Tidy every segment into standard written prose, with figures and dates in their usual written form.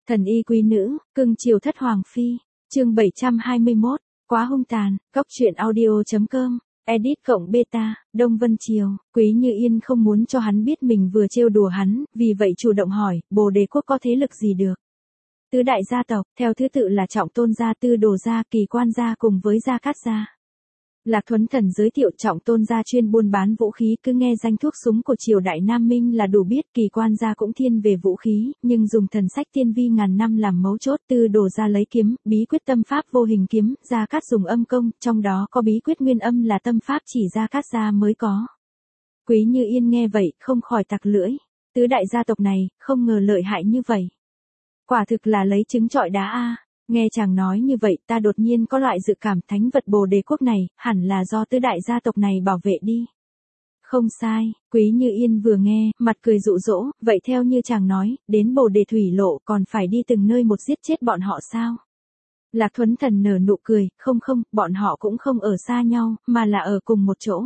Thần y quý nữ, cưng chiều thất hoàng phi, chương 721, quá hung tàn, góc truyện audio.com, edit cộng beta, Đông Vân Triều, Quý Như Yên không muốn cho hắn biết mình vừa trêu đùa hắn, vì vậy chủ động hỏi, Bồ Đề quốc có thế lực gì được? Tứ đại gia tộc, theo thứ tự là Trọng Tôn gia, Tư Đồ gia, Kỳ Quan gia cùng với Gia Cát gia. Lạc Thuấn Thần giới thiệu Trọng Tôn gia chuyên buôn bán vũ khí, cứ nghe danh thuốc súng của triều đại Nam Minh là đủ biết. Kỳ Quan gia cũng thiên về vũ khí, nhưng dùng thần sách tiên vi ngàn năm làm mấu chốt. Tư Đồ gia lấy kiếm, bí quyết tâm pháp vô hình kiếm, Gia Cát dùng âm công, trong đó có bí quyết nguyên âm là tâm pháp chỉ Gia Cát gia mới có. Quý Như Yên nghe vậy, không khỏi tặc lưỡi. Tứ đại gia tộc này, không ngờ lợi hại như vậy. Quả thực là lấy trứng trọi đá a. Nghe chàng nói như vậy, ta đột nhiên có loại dự cảm thánh vật Bồ Đề quốc này, hẳn là do tứ đại gia tộc này bảo vệ đi. Không sai, Quý Như Yên vừa nghe, mặt cười dụ dỗ, vậy theo như chàng nói, đến Bồ Đề thủy lộ còn phải đi từng nơi một giết chết bọn họ sao? Lạc Thuấn Thần nở nụ cười, không, bọn họ cũng không ở xa nhau, mà là ở cùng một chỗ.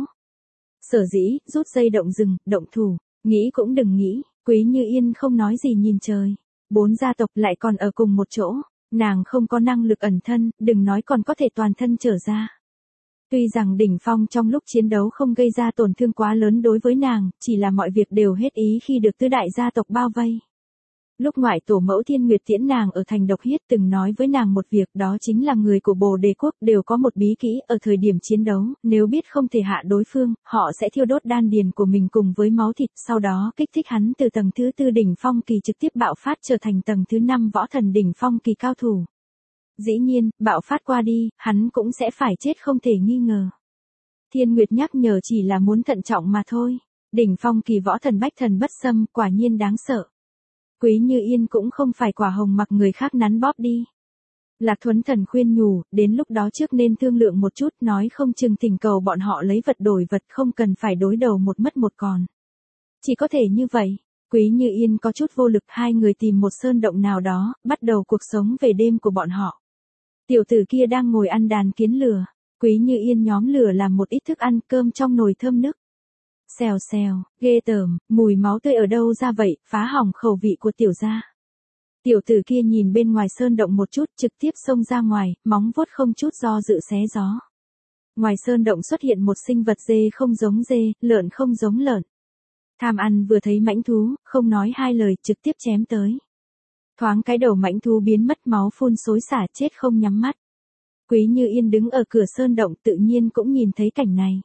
Sở dĩ, rút dây động rừng, động thủ, nghĩ cũng đừng nghĩ, Quý Như Yên không nói gì nhìn trời. 4 gia tộc lại còn ở cùng một chỗ. Nàng không có năng lực ẩn thân, đừng nói còn có thể toàn thân trở ra. Tuy rằng đỉnh phong trong lúc chiến đấu không gây ra tổn thương quá lớn đối với nàng, chỉ là mọi việc đều hết ý khi được tứ đại gia tộc bao vây. Lúc ngoại tổ mẫu Thiên Nguyệt tiễn nàng ở thành Độc Hiết từng nói với nàng một việc, đó chính là người của Bồ Đề quốc đều có một bí kỹ, ở thời điểm chiến đấu, nếu biết không thể hạ đối phương, họ sẽ thiêu đốt đan điền của mình cùng với máu thịt, sau đó kích thích hắn từ tầng thứ 4 đỉnh phong kỳ trực tiếp bạo phát trở thành tầng thứ 5 võ thần đỉnh phong kỳ cao thủ. Dĩ nhiên, bạo phát qua đi, hắn cũng sẽ phải chết không thể nghi ngờ. Thiên Nguyệt nhắc nhở chỉ là muốn thận trọng mà thôi. Đỉnh phong kỳ võ thần bách thần bất xâm, quả nhiên đáng sợ. Quý Như Yên cũng không phải quả hồng mặc người khác nắn bóp đi. Lạc Thuấn Thần khuyên nhủ, đến lúc đó trước nên thương lượng một chút, nói không chừng thỉnh cầu bọn họ lấy vật đổi vật, không cần phải đối đầu một mất một còn. Chỉ có thể như vậy. Quý Như Yên có chút vô lực, hai người tìm một sơn động nào đó, bắt đầu cuộc sống về đêm của bọn họ. Tiểu tử kia đang ngồi ăn đàn kiến lửa. Quý Như Yên nhóm lửa làm một ít thức ăn, cơm trong nồi thơm nức. Xèo xèo, ghê tởm, mùi máu tươi ở đâu ra vậy, phá hỏng khẩu vị của tiểu gia. Tiểu tử kia nhìn bên ngoài sơn động một chút, trực tiếp xông ra ngoài, móng vuốt không chút do dự xé gió. Ngoài sơn động xuất hiện một sinh vật dê không giống dê, lợn không giống lợn. Tham ăn vừa thấy mãnh thú, không nói hai lời, trực tiếp chém tới. Thoáng cái đầu mãnh thú biến mất, máu phun xối xả, chết không nhắm mắt. Quý Như Yên đứng ở cửa sơn động tự nhiên cũng nhìn thấy cảnh này.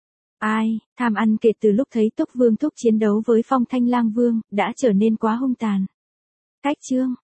Ai, tham ăn kể từ lúc thấy Túc Vương Thúc chiến đấu với Phong Thanh Lang Vương, đã trở nên quá hung tàn. Cách chương,